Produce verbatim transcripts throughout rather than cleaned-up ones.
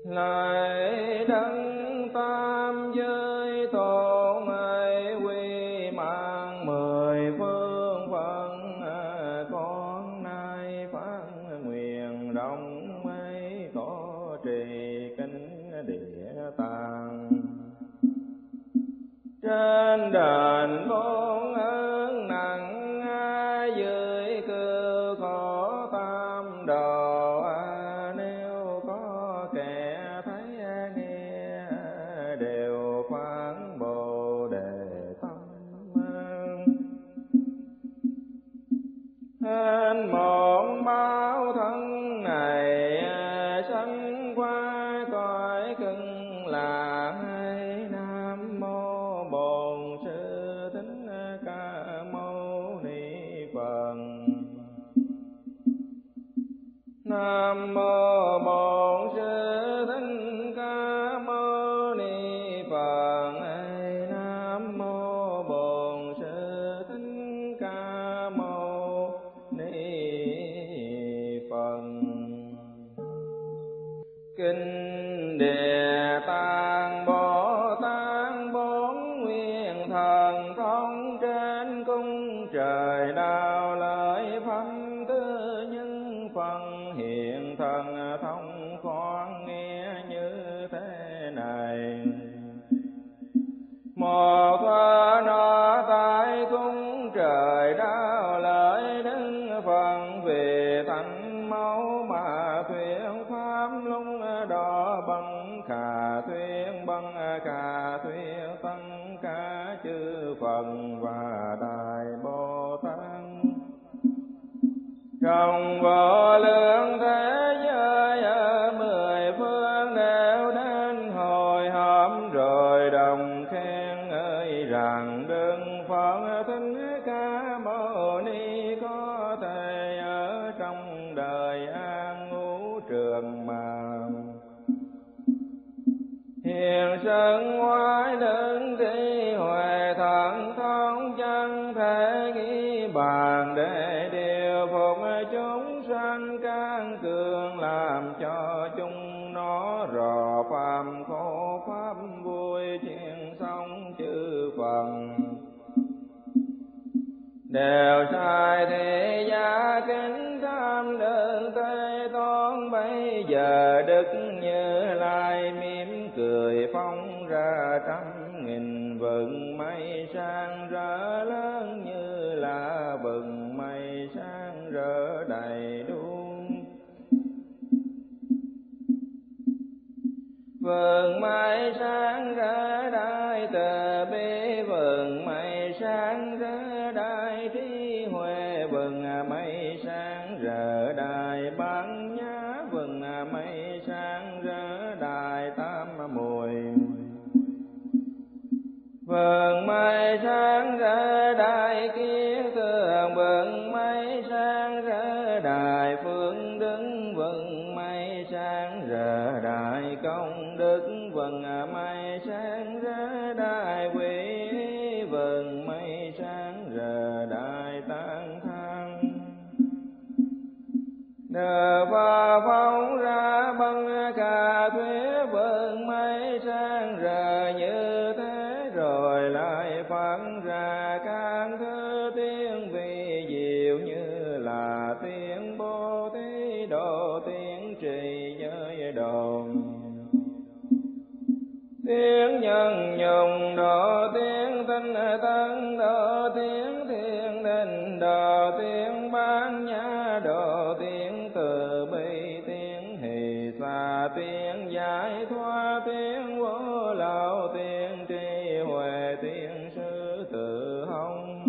lại đấng tam giới tôn ấy quy mạng mười phương phận, con nay phát nguyện rộng ấy có trì kinh địa tạng. Trên đền bốn ơn nặng, dưới cư khổ tam đồ, nếu có kẻ thấy nghe đều phán bồ đề tâm. Hên một báo thân này sanh qua cõi cực lạc, Nam mô Bổn Sư Thích Ca Mâu Ni Phật. Nam mô Bổn Sư Thích Ca Mâu Ni Phật. Nam mô Bổn Sư Thích Ca Mâu Ni Phật. Kinh Địa Tạng Bồ Tát bốn nguyên thần thông, trên cung trời đạo lợi pháp tư nhân phần, hiện thần thông khoan nghe như thế này. Một nó tại cung trời đạo lợi đứng phần, về thành máu mà thuyết pháp lung đỏ bằng khả thuyết bằng khả thuyết tăng cả chư Phật và Đại Bồ Tát. Trong vô lượng thế giới ở mười phương đều đến hội họp, rồi đồng khen ơi rằng Đức Phật Thích Ca Mâu Ni có thể ở trong đời an ngũ trường mà hiền sân ngoại lưng thi huệ thần thông chân thể nghĩ bàn, để điều phục chúng sanh can cường, làm cho chúng nó rò phàm khổ pháp vui chuyện sống chư Phật. Đều sai thế gia kính tham đơn Thế Tôn, bây giờ Đức Như Lai mỉm cười phóng ra trăm nghìn vầng mây sáng rỡ lớn, như là vầng mây sáng rỡ đầy đủ. Vầng mây sáng rỡ đại từ bi, vầng mây sáng rỡ đại trí huệ, vầng mây sáng rỡ đại bát nhã, vầng mây sáng rỡ đại tam muội. Vầng mây sáng rỡ đại kiến tường, vầng mây sáng rỡ đại phương đức, vầng mây sáng rỡ đại công đức, vầng mây sáng rỡ đại quý, vầng mây sáng rỡ đại tán thán. Nhờ và phóng ra bằng cả thuyết, vầng mây sáng rỡ như thế, rồi lại phát ra các thứ tiếng vi diệu, như là tiếng Bố Thí Độ, tiếng trì giới độ, tiếng nhân nhung độ, tiếng tinh tấn độ, tiếng thiên đình độ, tiếng bát nhã độ, tiếng từ bi, tiếng hỷ xả, tiếng giải thoát, tiếng vô lậu, tiếng trí huệ, tiếng sư tử hồng,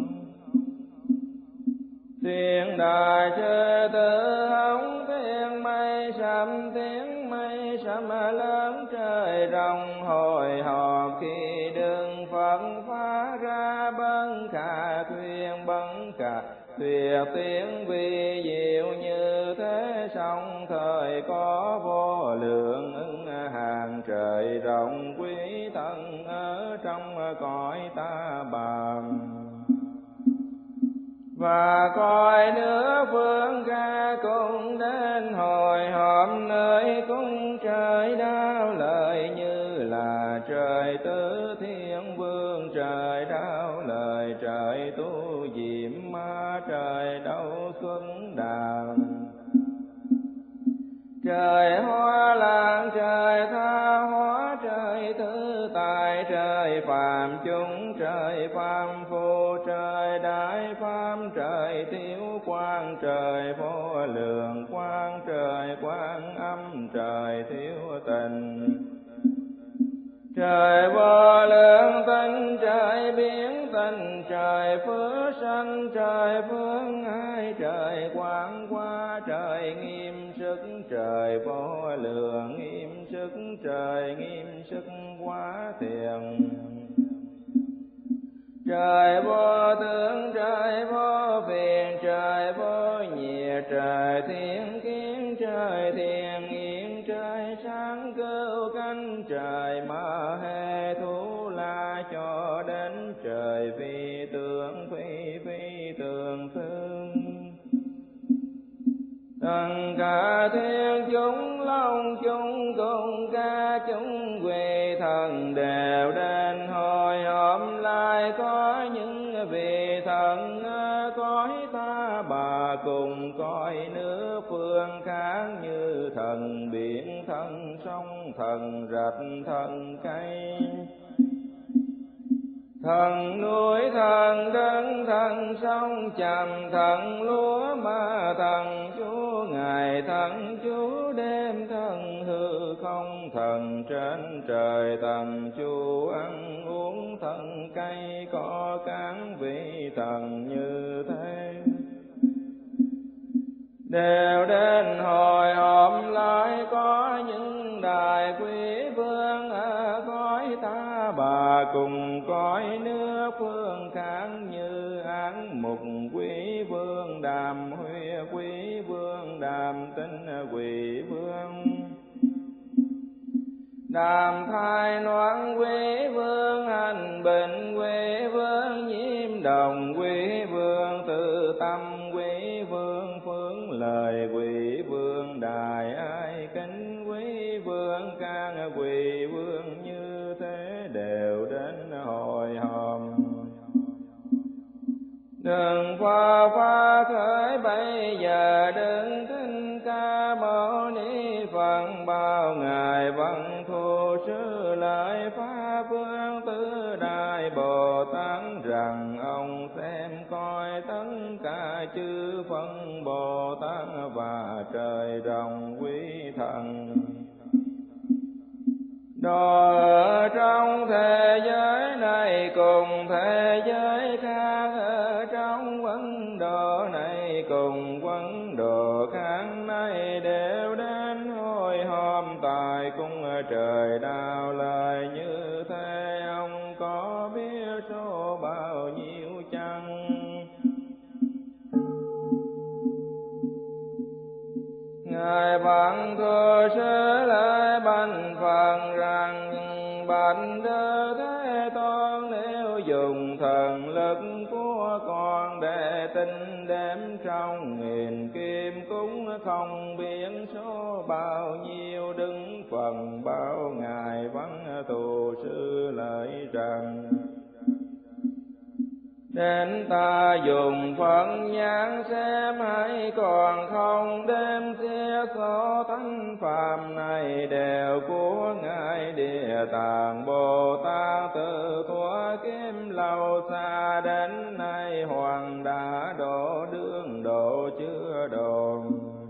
tiếng đại sư tử hồng, tiếng mây sầm, tiếng mây sầm lớn trời rộng hội họp, khi đường Phật phá ra bấn khả thuyên bấn khả thuyết, tiếng vi diệu như thế, song thời có vô lượng ứng hàng trời rộng quý thân ở trong cõi ta bà. Và coi nước phương ca cũng đến hồi họp nơi cung trời trời đau lời như là trời tứ thiên vương, trời đau lời trời tu diệm ma, trời đâu xuân đàn. Trời hoa lan trời tha hóa, trời thứ tài trời phàm chúng, trời phàm phu trời đại pháp, trời thiếu quan trời vô lượng quan, trời quan âm trời thiếu tình. Trời vô lượng tinh trời biến tình, trời phước sanh trời phương ai, trời quang qua trời nghiêm sức, trời vô lượng nghiêm sức, trời nghiêm sức quá thiền. Trời vô tướng trời vô phiền, trời vô nhiệt trời thiên kiến, trời thiền yên trời sáng cứu cánh, trời ma hê thú la cho đến trời phi tướng phi phi tường thương. Tất cả thiên chúng long chúng cùng ca chúng quỳ thần đều đến hồi họp lại, có những vị thần cõi ta bà cùng cõi nước phương khác, như thần biển thần sông thần rạch thần cây, thần núi thần đất thần sông trầm thần lúa ma, thần chúa ngày thần chúa đêm, thần hư không thần trên trời, thần chúa ăn uống thần cây có cán vị thần như thế. Đều đến hồi họp lại, có những đại quý vương ở cõi ta bà cùng cõi nước phương khác, như Án Mục quý vương, Đàm Huệ quý vương, Đàm Tinh quý vương, Đàm Thai Noãn quý vương, Hành Bình quý vương, Nhiễm Đồng quý vương, Tự Tâm quý vương, Phương Lời quý vương, Đài Ai Kính quý vương, Can quý vương, như thế đều đến hội họp. Đừng pha pha khởi bây giờ, đừng thinh ca mâu ni Phật, bao ngài văn thù sư lợi pháp vương tứ đại Bồ Tát, rằng ông xem coi tất cả chư phân Bồ Tát và trời rồng quý thần. Đó ở trong thế giới này cùng thế giới khác, ở trong vấn độ này cùng vấn độ khác này, đều đến hội họp tại cung trời đau lời như thế. Ông có biết số bao nhiêu chăng? Ngài Văn Thù Sư lại bạch Phật rằng, bạch Đức Thế Tôn, nếu dùng thần lực của con để tinh đếm trong nghìn kim cúng, không biết số bao nhiêu đứng phần bao. Ngài Văn Thù Sư lại rằng, đến ta dùng Phật nhãn xem, hay còn không đêm xia số thánh phàm này, đều của Ngài Địa Tạng Bồ Tát. Từ thuở kiếm lâu xa đến nay, Hoàng đã độ đương độ chưa độ,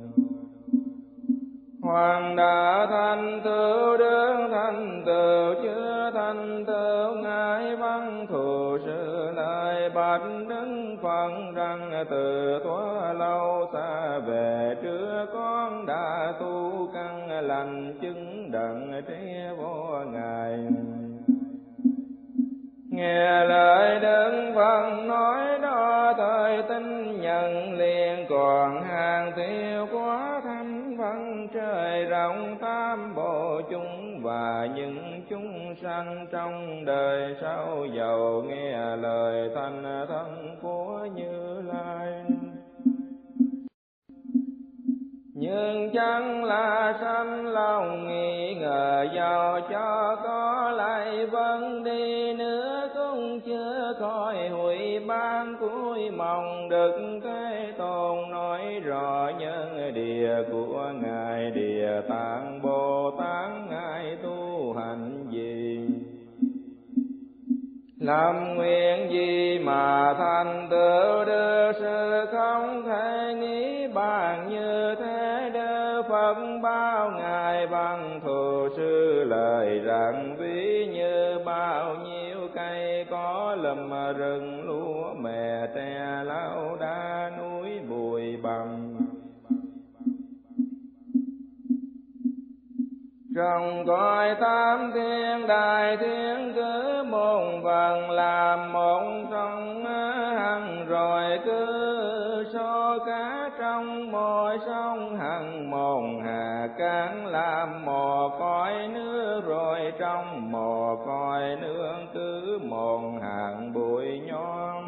Hoàng đã thành tựu đương thành tựu chưa thành tựu. Ngài Văn Thù Sư lại bạch Đức Phật rằng, từ thuở lâu xa về trước, con đã tu căn lành chứng đặng trí vô Ngài. Nghe lời Đức Phật nói đó, thời tin nhận liền, còn hàng thiêu quá thánh văn trời rộng tam bộ chúng, và những chúng sanh trong đời sau giàu nghe lời thanh thân của Như Lai. nhưng chẳng là sanh lòng nghi ngờ, giàu cho có lại vẫn đi nữa cũng chưa khỏi hủy ban cuối mong Đức Thế Tôn nói rõ nhân địa của Ngài Địa Tạng Bồ Tát. Ngài tu hành gì, làm nguyện gì mà thành tựu được sự không thể nghĩ bàn như thế? Đức Phật bao ngài bằng thù sư lời rằng, ví như bao nhiêu cây có lùm rừng lúa mè tre lau đá núi bụi bặm, trong cõi tam thiên đại thiên cứ một phần làm một sông hằng, rồi cứ số cá trong mỗi sông hằng một hà cán làm một cõi nước, rồi trong một cõi nước cứ một hạng bụi nhon.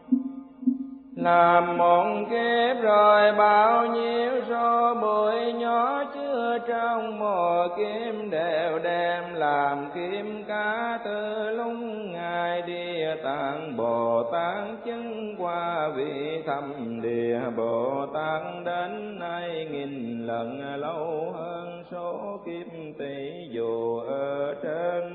Làm một kiếp rồi bao nhiêu số bụi nhỏ chứa trong một kim đều đem làm kim cá. Từ lúc Ngài Địa Tạng Bồ Tát chứng qua vị thâm địa Bồ Tát đến nay nghìn lần lâu hơn số kiếp tỷ dù ở trên.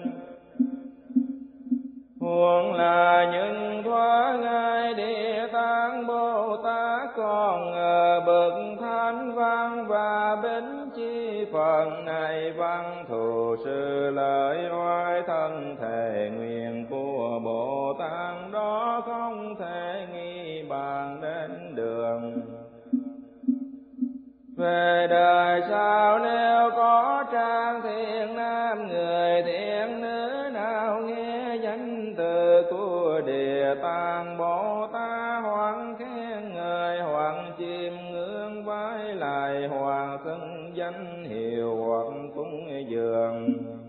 Huống là những thoa Ngài Địa Tạng Bồ Tát còn ở bậc thánh văn và bính chi phần này văn thù sư lợi oai thân thể nguyện của Bồ Tát đó không thể nghi bàn đến đường. Về đời sau nếu có trang thiện nam người thiện nữ nào nghe danh từ của Địa Tạng Bồ Tát, hoặc khen ngợi hoặc chiêm ngưỡng vái lại hoặc xưng danh hiệu hoặc cúng dường,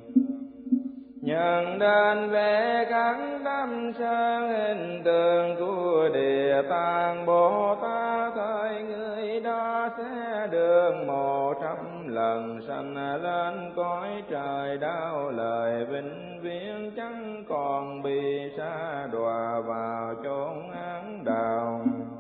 nhận đến về các tâm sơn hình tượng của Địa Tạng Bồ Tát, thời người đó sẽ được một trăm lần sanh lên cõi trời đau lời vĩnh viễn, chẳng còn bị sa đọa vào chốn ác đạo.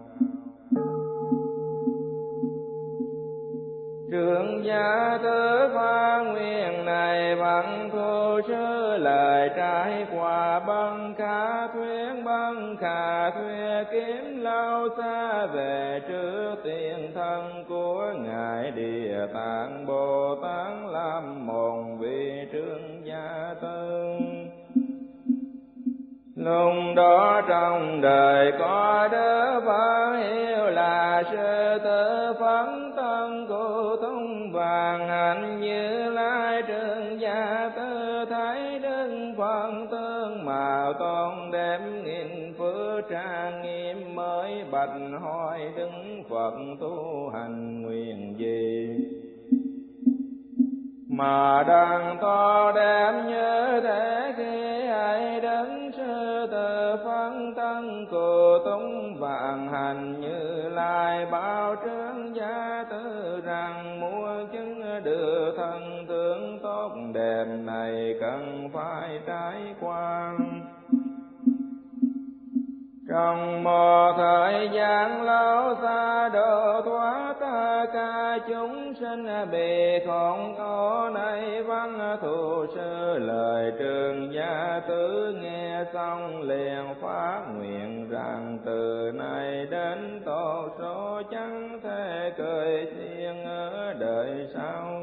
Trưởng gia tứ pha nguyện này bằng thu sư lời trải qua băng khả thuyết băng khả thuyết kiếm lâu xa về trước tiền thân của Ngài Địa Tạng Bồ Tát làm một vị trưởng gia tư. Lúc đó trong đời có Đức Phật hiệu là sư tử phấn tân cụ tung vàng hạnh Như Lai trưởng gia tư, thấy Đức Phật tương mạo tôn đem nghìn phước trang nghiêm, mới bạch hỏi Đức Phật tu hành nguyện gì mà đang to đem như thế? Khi ấy đến sư tử phân tân cụ tung vạn hành Như Lai báo trướng gia tư rằng, muốn chứng được thân tướng tốt đẹp này cần phải trải qua. Trong một thời gian lâu xa độ thoát tất cả chúng sinh bị khốn khổ này, văn thù sư lời trường gia tứ nghe xong liền phát nguyện rằng, từ nay đến tổ số chẳng thể cười xiên ở đời sau.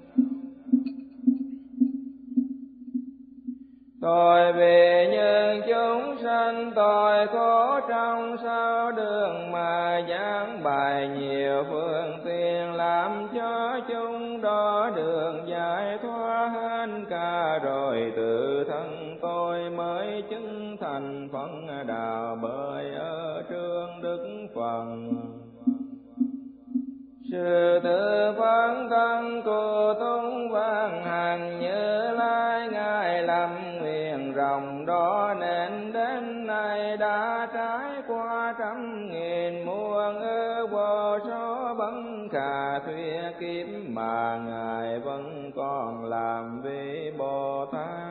Tôi vì những chúng sanh tội khổ trong sáu đường mà giảng bài nhiều phương tiện, làm cho chúng đó đường giải thoát hết cả, rồi tự thân tôi mới chứng thành phân đạo bởi ở trước Đức Phật. Sư tử phấn thân cụ tung vạn hành Như Lai, Ngài làm nguyện rộng đó nên đến nay đã trải qua trăm nghìn muôn ức vô số bấn khả ra thuyết kiếm mà Ngài vẫn còn làm vị Bồ Tát.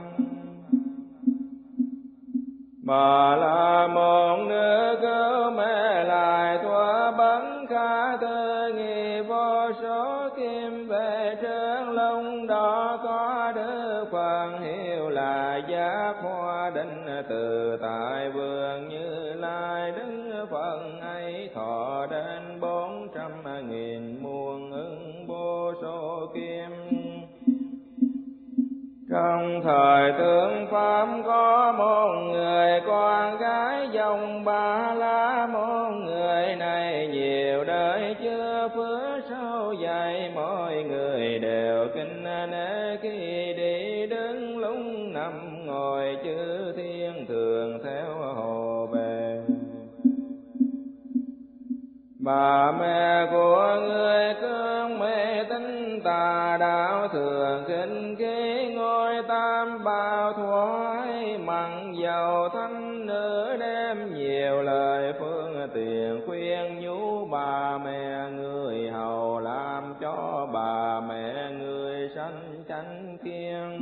Bà La Môn nữ cứu mẹ lại thoa bắn khả tư nghị vô số kim về trơn lông đỏ có Đức Phật hiệu là Giác Hoa Định từ tại vườn Như Lai. Đức Phật ấy thọ đến bốn trăm nghìn muôn ưng vô số kim. Trong thời tướng Pháp có một người con gái dòng Ba La Môn. Người này nhiều đời chưa phước sâu dày, mỗi người đều kính nể khi đi đứng lúc nằm ngồi, chư thiên thường theo hộ về. Bà mẹ của người cương mê tín tà đạo thường khinh khí ngôi tam bảo thoái, mặn dầu thanh nữ đem nhiều lời phương tiện khuyên nhủ bà mẹ người hầu, làm cho bà mẹ người sanh chánh kiêng.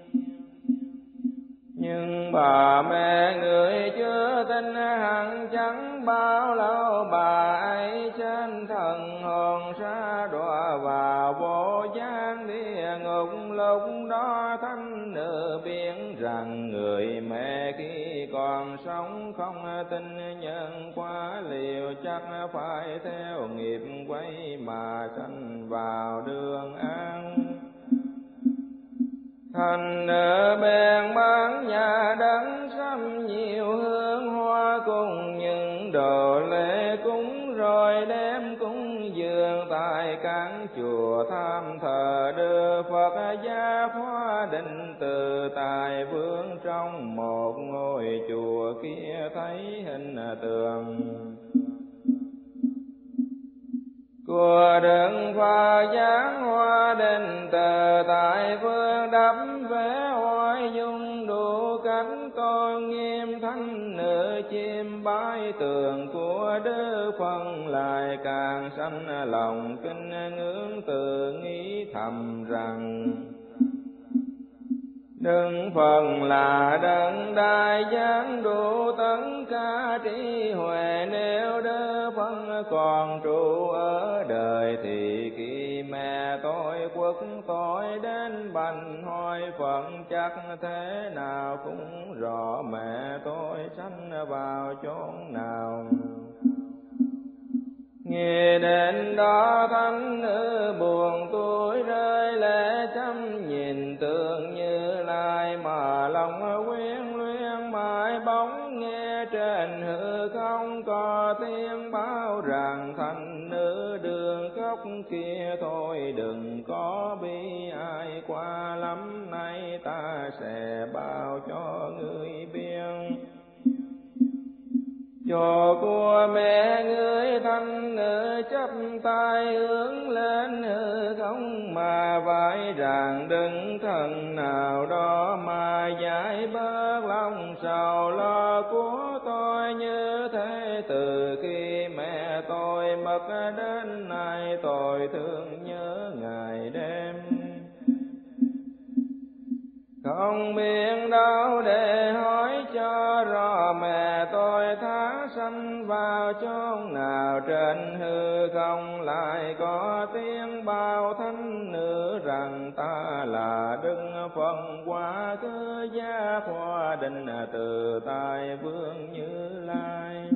Nhưng bà mẹ người chưa tin hẳn chẳng bao lâu, bà ấy trên thần hồn sa đọa vào vô gian địa ngục. Lúc đó thánh nữ biết rằng người mẹ khi còn sống không tin nhân quả, liều chắc phải theo nghiệp quay mà sanh vào đường ác. Thành nữ bèn bán nhà đắng sắm nhiều hương hoa cùng những đồ lễ cúng, rồi đem cúng dường tại các chùa tham thờ Đức Phật Giác Hoa Định từ tại vương. Trong một ngôi chùa kia thấy hình tượng của Đức Phật Giác Hoa Định từ tại vương, đắp vẽ oai dung đủ cách tôn nghiêm. Thánh nữ chiêm bái tượng của Đức Phật lại càng sanh lòng kính ngưỡng, tự nghĩ thầm rằng Đức Phật là đấng đại giác đủ tất cả trí huệ. Nếu Đức Phật còn trụ ở đời thì khi mẹ tôi quốc tôi đến bành hỏi Phật, chắc thế nào cũng rõ mẹ tôi sanh vào chốn nào. Nghe đến đó thánh nữ buồn tuổi rơi lệ, chăm nhìn tượng Như Lai mà lòng quyến luyến mãi bóng. Nghe trên hư không có tiếng báo rằng thánh nữ đường khóc kia, thôi đừng có bi ai qua lắm, nay ta sẽ báo cho ngươi biết. Cho của mẹ ngươi thánh nữ chắp tay hướng lên hư không mà vái rằng đừng thần nào đó mà giải bớt lòng sầu lo của tôi. Như thế từ khi mẹ tôi mất đến nay, tôi thương nhớ ngày đêm, không biết đâu để hỏi cho rõ mẹ tôi tháng sanh vào chốn nào. Trên hư không lại có tiếng bao thánh nữ rằng ta là Đức Phật quá khứ Giác Hoa Định từ tại vương Như Lai.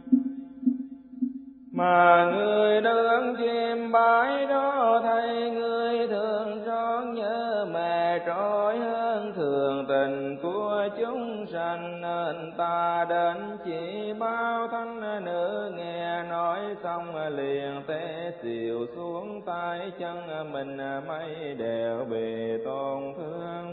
Mà người đứng chiêm bái đó thấy người thường trót nhớ mẹ trôi hơn thường tình của chúng sanh, nên ta đến chỉ bao thánh nữ. Nghe nói xong liền té xìu xuống tay chân mình, mấy đều bị tổn thương.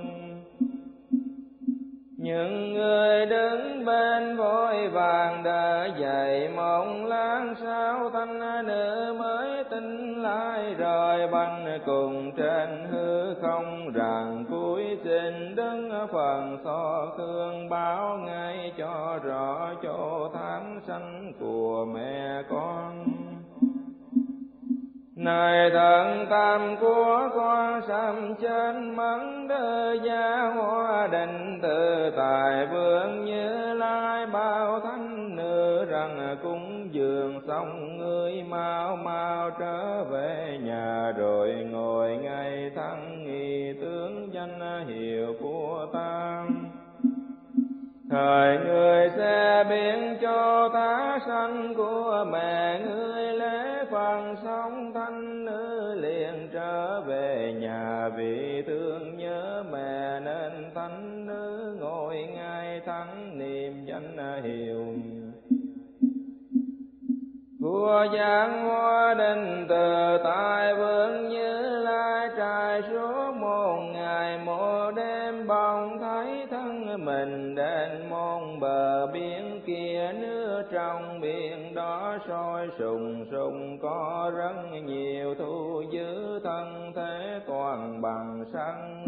Những người đứng bên vội vàng đỡ dậy, một lát sau thánh nữ mới tỉnh lại, rồi banh cùng trên hư không rằng cúi xin Đức Phật so khương báo ngay cho rõ chỗ tháng sanh của mẹ con. Này thần tam của con sám trên mắng đơ gia hoa định tự tại vương Như Lai bao thánh nữ rằng cúng dường xong ngươi mau mau trở về nhà rồi ngồi ngay thắng nghi tướng danh hiệu của ta. Thời người sẽ biến cho tá sanh của mẹ ngươi lễ phần sống thánh nữ liền trở về nhà vì thương nhớ mẹ nên thánh nữ ngồi ngay thắng niệm danh hiệu của giảng hoa định từ tại vương Như Lai trải suốt một ngày một đêm bỗng thấy thân mình đến môn bờ biển kia nước trong biển đó sôi sùng sùng có rất nhiều thu giữ thân thế toàn bằng sắt.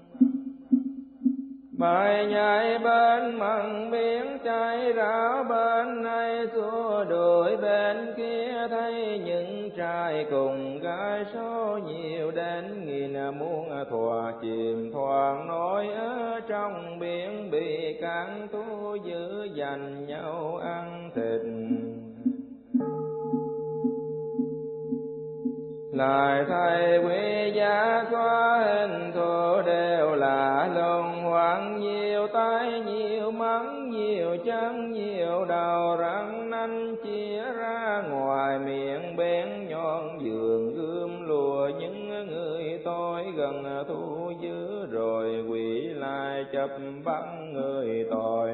Bài nhảy bên mặn biển cháy ráo bên này xua đuổi bên kia thấy những trai cùng gái số nhiều đến nghìn muôn thòa chìm thoảng nổi ở trong biển bị cạn thu giữ dành nhau ăn thịt. Lại thầy quý giá xóa hình thù đều là luân hoảng nhiều tay nhiều mắng nhiều chân nhiều đầu răng nanh chia ra ngoài miệng bén nhọn giường gươm lùa những người tôi gần thu giữ rồi quỷ lại chấp bắt người tội.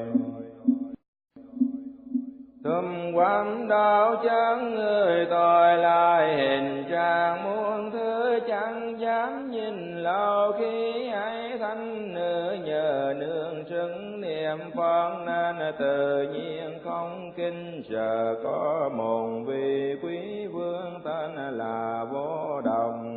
Thùm quắm đau chân người tội lại hình trạng muôn thứ chẳng dám nhìn lâu khi ấy thanh nữ nhờ nương xứng niệm Phật nên tự nhiên không kinh sợ có một vị quý vương tên là Vô Đồng.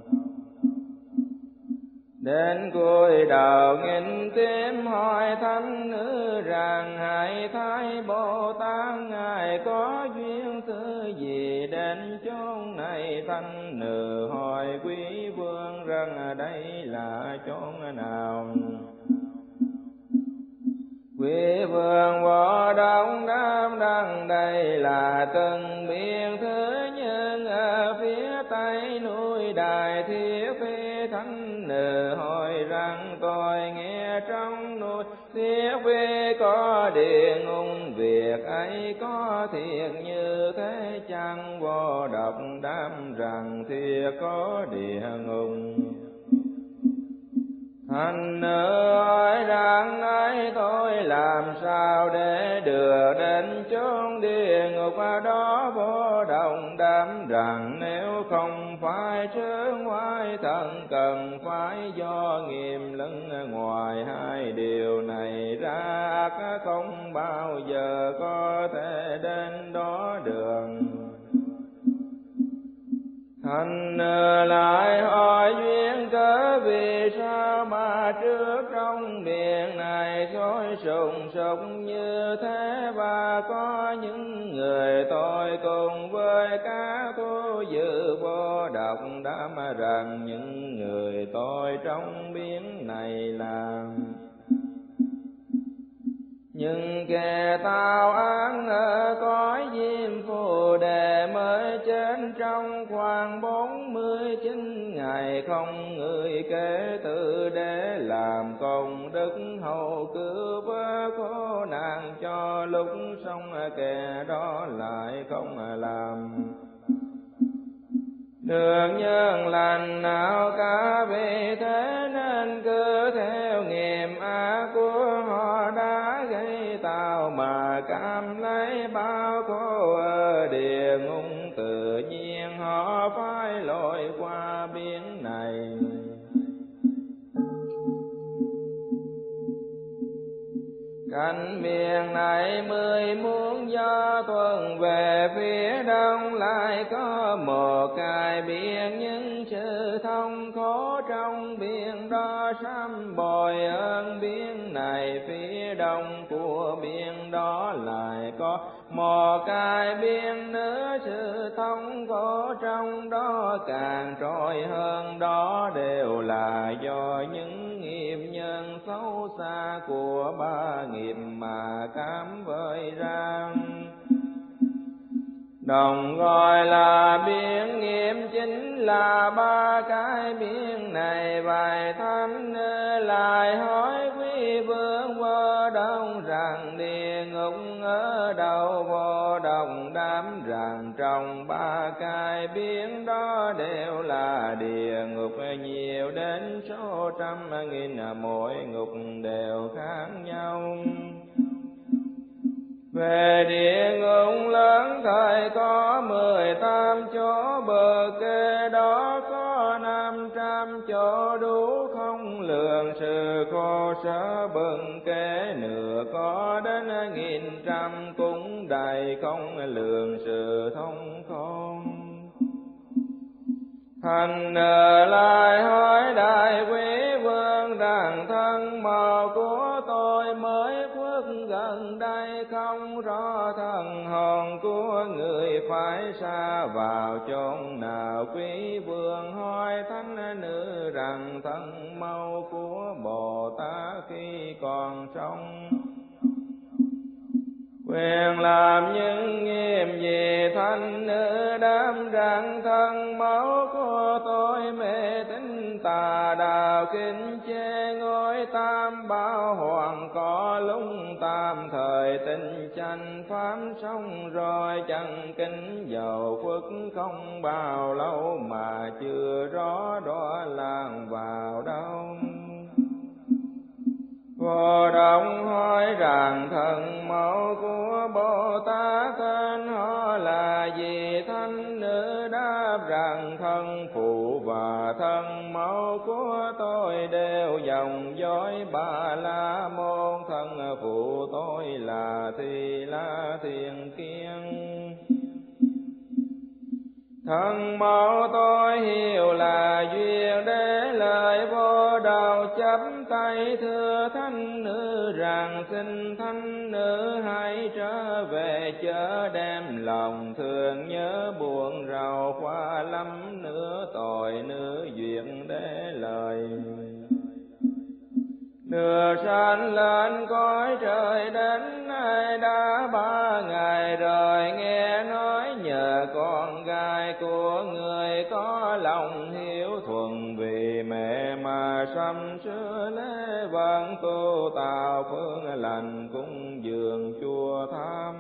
Đến cuối đầu nghìn tím hỏi thánh nữ rằng hãy thấy Bồ Tát ngài có duyên thứ gì đến chốn này. Thánh nữ hỏi quý vương rằng đây là chốn nào. Quý vương Vô Đồng đáp rằng đây là từng biển thứ nhưng ở phía tây núi Đại Thiết Phi. Thánh nữ hỏi rằng tôi nghe trong núi Thiết Phi có địa ngục, việc ấy có thiệt như thế chăng? Vô Độc đáp rằng thiệt có địa ngục. Thánh nữ hỏi rằng ấy tôi làm sao để được đến chốn địa ngục đó? Vô Đồng đáp rằng nếu không phải trướng ngoại thần cần phải do nghiêm lẫn ngoài hai điều này ra ác không bao giờ có thể đến đó được. Thánh nữ lại hỏi duyên cớ vì sao mà trước trong biển này sôi sùng sục như thế, và có những người tôi cùng với các thu giữ. Vô Độc đáp rằng những người tôi trong biển này là những kẻ tao án ở cõi diêm phù đề mới chết trong khoảng bốn mươi chín ngày không người kể từ để làm công đức hầu cứu vớt khổ nạn cho lúc sống kẻ đó lại không làm được nhân lành nào cả. Vì thế nên cứ theo nghiệp ác của họ đã gây tạo mà cảm lấy bao khổ ở địa ngục, tự nhiên họ phải lội qua biển này. Cạnh biển này mười muôn gió tuần về phía đông, lại có một cái biển những sự thông khổ trong biển đó sám bồi ơn biển này, phía đông của biển đó lại có một cái biển nữa, sự thống khổ trong đó càng trôi hơn. Đó đều là do những nghiệp nhân xấu xa của ba nghiệp mà cám vơi ra. Đồng gọi là biển nghiệp chính là ba cái biển này. Vài thánh lại hỏi quý vương Vô Đông rằng địa ngục ở đâu? Vô Đông đáp rằng trong ba cái biển đó đều là địa ngục, nhiều đến số trăm nghìn, mỗi ngục đều khác nhau. Về địa ngục lớn thời có mười tám chỗ, bờ kê đó có năm trăm chỗ, đủ không lường. Sự khổ sở bừng kê nửa có đến nghìn trăm, cũng đầy không lường sự thông không. Thành lại hỏi đại quý vương rằng thân màu của tôi mới khuất gần đây, không rõ thần hồn của người phải xa vào chốn nào. Quý vương hỏi thánh nữ rằng thân màu của Bồ Tát khi còn sống quyền làm những nghiệp gì? Thánh nữ đáp rằng thân máu của tôi mê tín tà đạo, kính chê ngôi tam bảo hoàng, có lúc tam thời tinh chánh pháp xong rồi chẳng kính dầu phước, không bao lâu mà chưa rõ đó làng vào đâu. Vô Đông hỏi rằng thân mẫu của Bồ Tát tên họ là gì? Thánh nữ đáp rằng thân phụ và thân mẫu của tôi đều dòng dõi Ba La Môn. Thân phụ tôi là Thi La Thiên Kiên, thân mẫu tôi hiểu là duyên đế. Lời Vô Đầu chắp tay thưa thánh nữ rằng xin thánh nữ hãy trở về, chớ đem lòng thương nhớ buồn rầu. Qua lắm nữa tội nữ duyên đế lời đưa sanh lên cõi trời. Đến nay đã ba ngày rồi, nghe nói nhờ con gái của người có lòng hiếu thuận, vì mẹ mà sắm sửa lễ văn tu tạo phương lành cúng dường chùa Tham.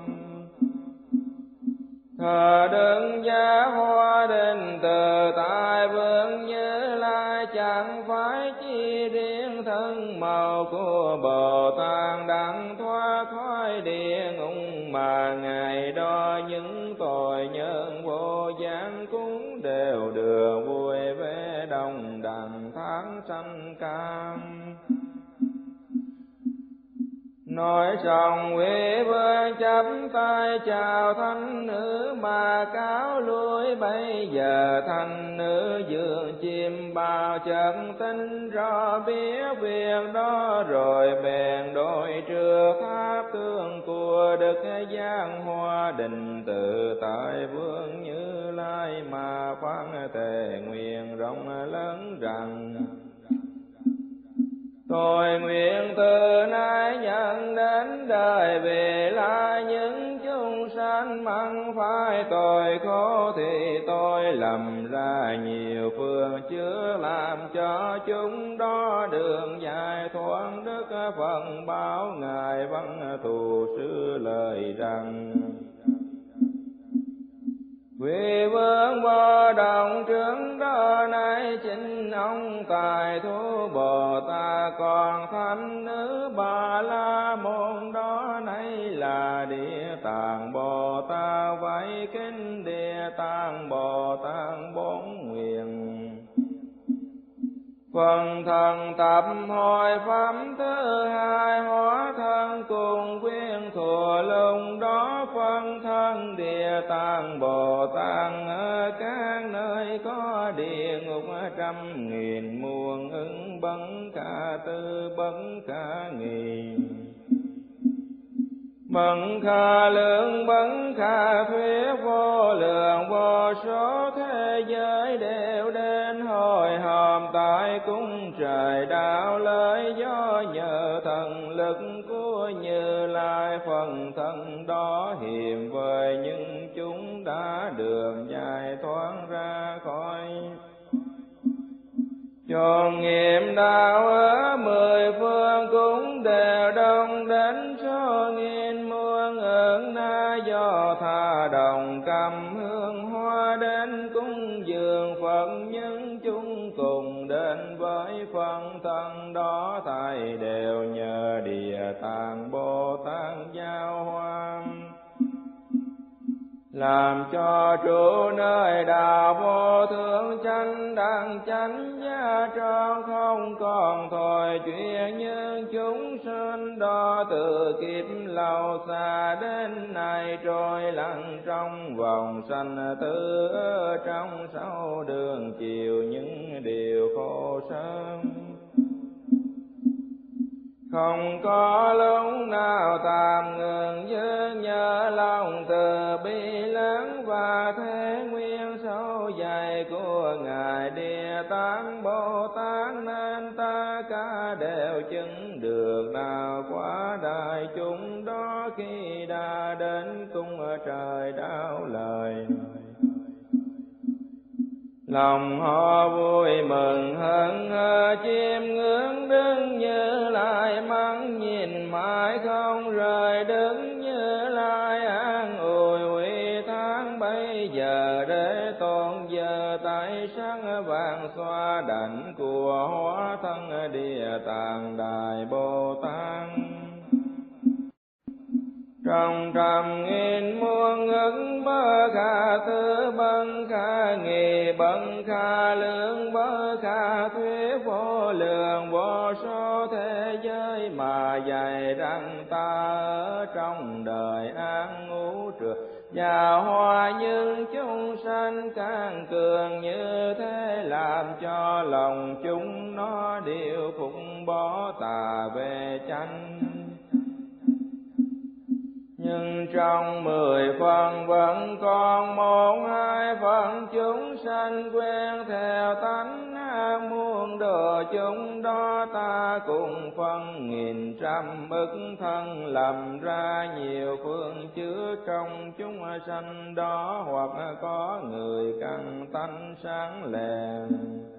Thờ đứng giá hoa đình từ tại vương Như Lai, chẳng phải chi riêng thân màu của Bồ Tát đặng thoát khỏi địa ngục, mà ngày đó những tội nhân vô gián cũng đều được vui vẻ đồng đẳng tháng sanh cam. Nói xong quý vương chắp tay chào thánh nữ mà cáo lui. Bây giờ thánh nữ dường chim bao chân tinh rõ biết việc đó, rồi bèn đối trước pháp tương của Đức Giang Hoa Định tự tại vương Như Lai mà phán thề nguyện rộng lớn rằng tôi nguyện từ nay nhận đến đời về lai những chúng sanh mắc phải tội khổ, thì tôi lầm ra nhiều phương chứa làm cho chúng đó đường dài thoát. Đức Phật báo ngài văn thù sư lời rằng quý vương Vô Động trước đó nay chính ông tài thú Bồ Tát, còn thánh nữ Ba La Môn đó nay là Địa Tạng Bồ Tát. Vậy kính Địa Tạng Bồ Tát bốn nguyện phần thần tập hội pháp thứ hai, hóa thân cùng quyên thừa lùng đó. Phân thân Địa Tạng Bồ Tát ở các nơi có địa ngục trăm nghìn muôn ứng bất khả tư bất khả nghị. Bất khả lượng bất khả thuyết, vô lượng vô số thế giới đều đến hội họp tại cung trời đạo lợi, do nhờ thần lực của Như Lai phần thân đó hiền với những chúng đã được giải thoát ra khỏi chốn nghiệp đạo ở mười phương, cũng đều đông đến số nghìn muôn ức na, do tha đồng cầm hương hoa đến cúng dường Phật. Những chúng cùng đến với phần thân đó, thầy đều nhờ Địa Tạng Bồ Tát giao hoa, làm cho trụ nơi đạo vô thượng chánh đẳng chánh gia tròn, không còn thôi chuyện như chúng sinh đó từ kiếp lâu xa đến nay, trôi lăn trong vòng sanh tử ở trong sáu đường chiều những điều khổ sở. Không có lúc nào tạm ngừng, như nhớ lòng từ bi lớn và thế nguyên sâu dày của Ngài Địa Tạng Bồ Tát, nên ta cả đều chứng được đạo quả đại chúng đó khi đã đến cung trời đạo lời. Lòng họ vui mừng hân hờ chiêm ngưỡng đứng Như Lai, mắt nhìn mãi không rời đứng Như Lai, an ủi uy tháng bây giờ để tôn giờ tại sáng vàng xoa đảnh của hóa thân Địa Tạng Đại Bồ Tát. Trong trăm nghìn muôn ức bất khả tư bất khả nghị, bất khả lượng bất khả thuyết, vô lượng vô số thế giới mà dạy rằng ta ở trong đời an ngũ trượt và hòa những chúng sanh càng cường, như thế làm cho lòng chúng nó đều phục bỏ tà về chánh. Nhưng trong mười phần vẫn còn một hai phần chúng sanh quen theo tánh ác, muốn độ chúng đó ta cùng phân nghìn trăm ức thân, làm ra nhiều phương chứa trong chúng sanh đó, hoặc có người căn tánh sáng lèn.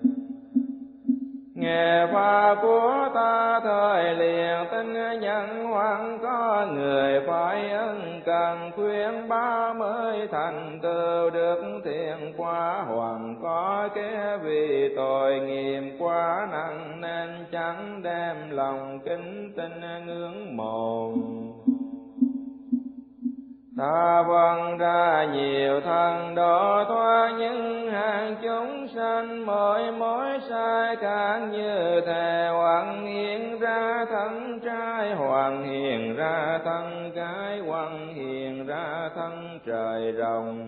Nghe pháp của ta thời liền tin nhận, hoặc có người phải ân cần khuyên ba mới thành tựu được thiện quả, hoặc có kẻ vì tội nghiệp quá nặng nên chẳng đem lòng kính tin ngưỡng mộ. Ta phân ra nhiều thân độ thoát những hàng chúng sanh, mỗi mỗi sai khác như thế, hoặc hiện ra thân trai, hoặc hiện ra thân gái, hoặc hiện ra thân trời rồng,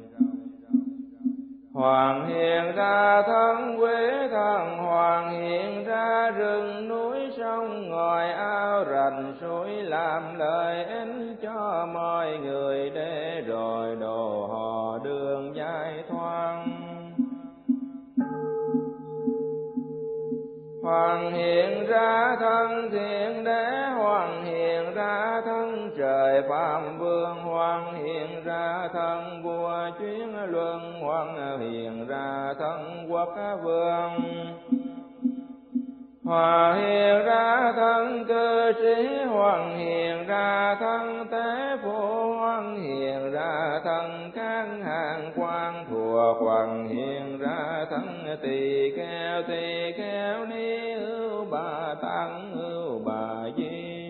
hoặc hiện ra thân quế thần, hoặc hiện ra rừng núi sông ngòi ao rạch suối, làm lợi ích cho mọi người để rồi độ họ đường giải thoát. Hoàng hiện ra thân thiện đế, hoàng hiện ra thân trời phạm vương, hoàng hiện ra thân vua chuyến luân, hoàng hiện ra thân quốc vương, hòa hiện ra thân cư sĩ, hoàng hiện ra thân tế phụ, hoàng hiện ra thân kháng hàng quan thuộc, hoàng hiện ra thân tỳ kheo, tỳ kheo ni ưu bà tăng ưu bà di.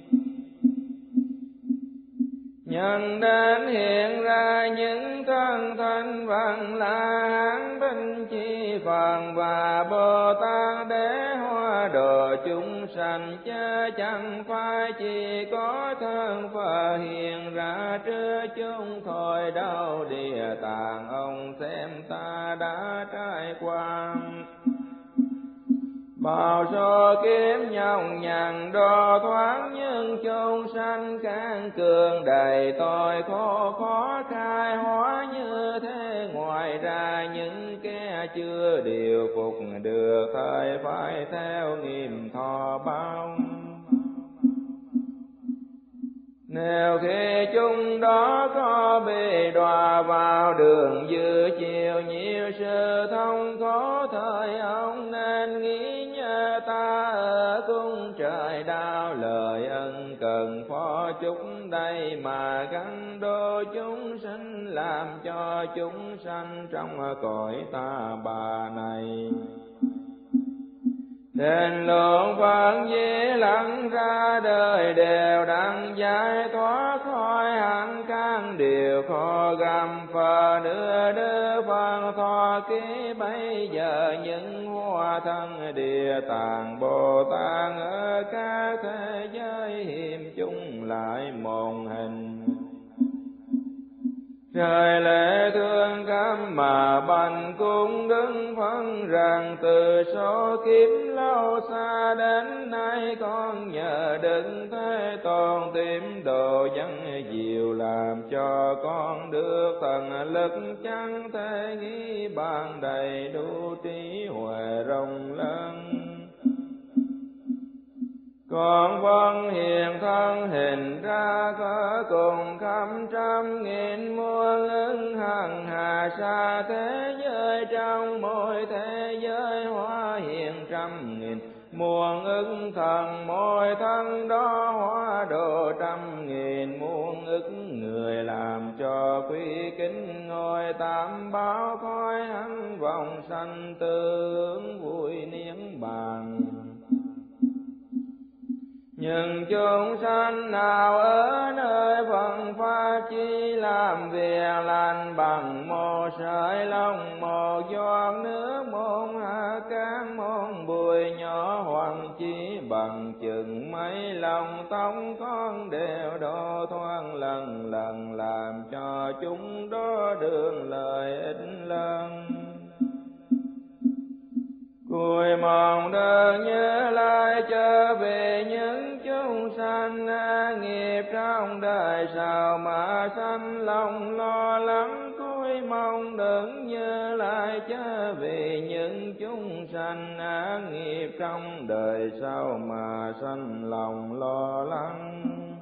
Nhân đến hiện ra những thân thanh văn la hán binh chi phần, và Bồ Tát đế hoa độ chúng sanh, chớ chẳng phải chỉ có thân Phật hiện ra trước chúng thôi đâu. Địa Tạng ông xem ta đã trải qua Bao số kiếm nhọc nhằn đo thoáng, nhưng chốn sanh can cường đầy tội khổ khó khai hóa như thế. Ngoài ra những kẻ chưa điều phục được thời phải theo nghiêm thọ bao. Nếu khi chúng đó có bị đọa vào đường dư chiều nhiều sự thông khó thời ông, nên nghĩ nhớ ta ở cung trời đau lời ân cần phó chúng đây mà gắn đô chúng sinh, làm cho chúng sanh trong cõi ta bà này. Đền lượng phận dĩ lặng ra đời đều đặng giải thoát khỏi hạnh căn điều khó gầm phờ đưa đưa phần thọ ký. Bây giờ những hoa thân địa tạng Bồ Tát ở các thế giới hiểm chung lại một hình. Trời lễ thương cam mà bành cung đứng phân rằng, từ số kiếp lâu xa đến nay con nhờ Đức Thế Tôn tìm độ dân diệu, làm cho con được thần lực chẳng thể nghĩ bàn đầy đủ trí huệ rộng lớn. Con vâng hiện thân hình ra có cùng khắp trăm nghìn muôn ứng hằng hà xa thế giới, trong mỗi thế giới hóa hiện trăm nghìn muôn ứng thần, mỗi thân đó hóa độ trăm nghìn muôn ức người, làm cho quý kính ngôi tam bảo khói hắn vòng sanh tương vui niết bàn. Nhưng chúng sanh nào ở nơi phận pháp chi làm việc lành, bằng một sợi lông một giọt nước một hạt cát một bụi nhỏ, hoặc chỉ bằng chừng mấy lông tóc con đều đo thoáng lần lần, làm cho chúng đó được lợi ích lớn. Cùi mong đơn nhớ lại trở về những chúng sanh nghiệp trong đời sau mà sanh lòng lo lắng. Cùi mong đừng nhớ lại trở về những chúng sanh nghiệp trong đời sau mà sanh lòng lo lắng.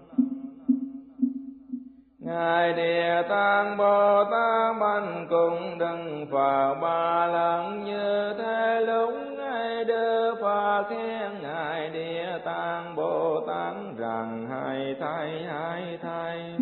Ngài Địa Tạng Bồ Tát bành cùng đừng vào ba lần như thế lúc Ngài đưa Phật khen Ngài Địa Tạng Bồ Tát rằng, hay thay hay thay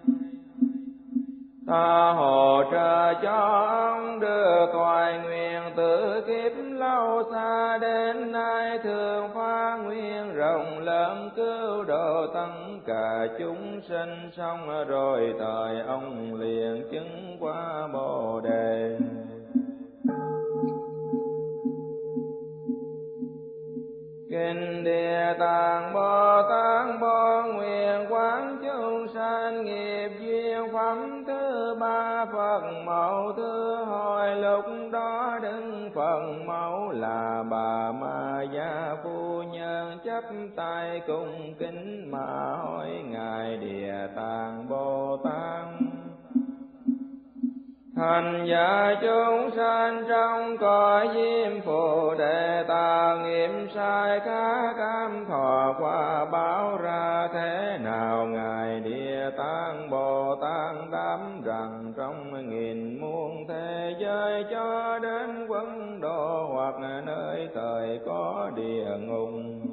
ta hỗ trợ cho ông đưa thoại nguyện từ kiếp lâu xa đến nay, thường phát nguyện rộng lớn cứu độ tất cả chúng sinh. Xong rồi thời ông liền chứng qua Bồ Đề. Kinh Địa Tạng Bồ Tát Bồ nguyện quán chúng sanh nghiệp duyên phẩm thứ ba, Phật mẫu thứ hồi lúc đó đứng phần mẫu là bà Ma Gia phu nhân, chắp tay cung kính mà hỏi Ngài Địa Tạng Bồ Tát: Thành giả chúng sanh trong cõi diêm phù Đề tạo nghiệp sai khá cam thọ qua báo ra thế nào? Ngài Địa Tạng Bồ Tát đáp rằng trong nghìn muôn thế giới cho đến quân độ hoặc nơi thời có địa ngục,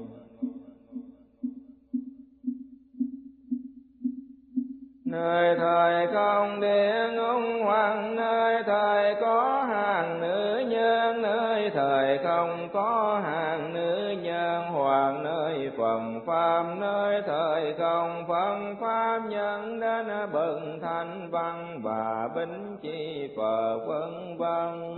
nơi thời không địa ngục, hoặc nơi thời có hàng nữ nhân, nơi thời không có hàng nữ nhân, hoặc nơi phần pháp, nơi thời không phần pháp, nhân đến bậc thanh văn và bính chi Phật vân vân.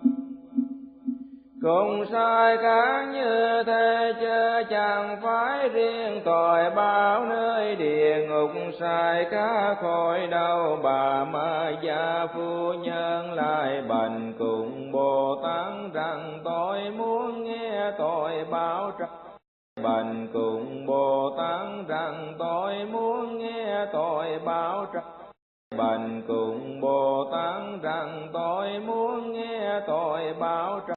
Cùng sai khác như thế chứ chẳng phải riêng tội báo, nơi địa ngục sai khác khỏi đâu. Bà Ma Gia phu nhân lại bành cùng Bồ Tát rằng: Tôi tôi muốn nghe tội báo trời. Bần cùng Bồ Tát rằng tôi muốn nghe tội báo trời. Bần cùng Bồ Tát rằng tôi muốn nghe tội báo trời.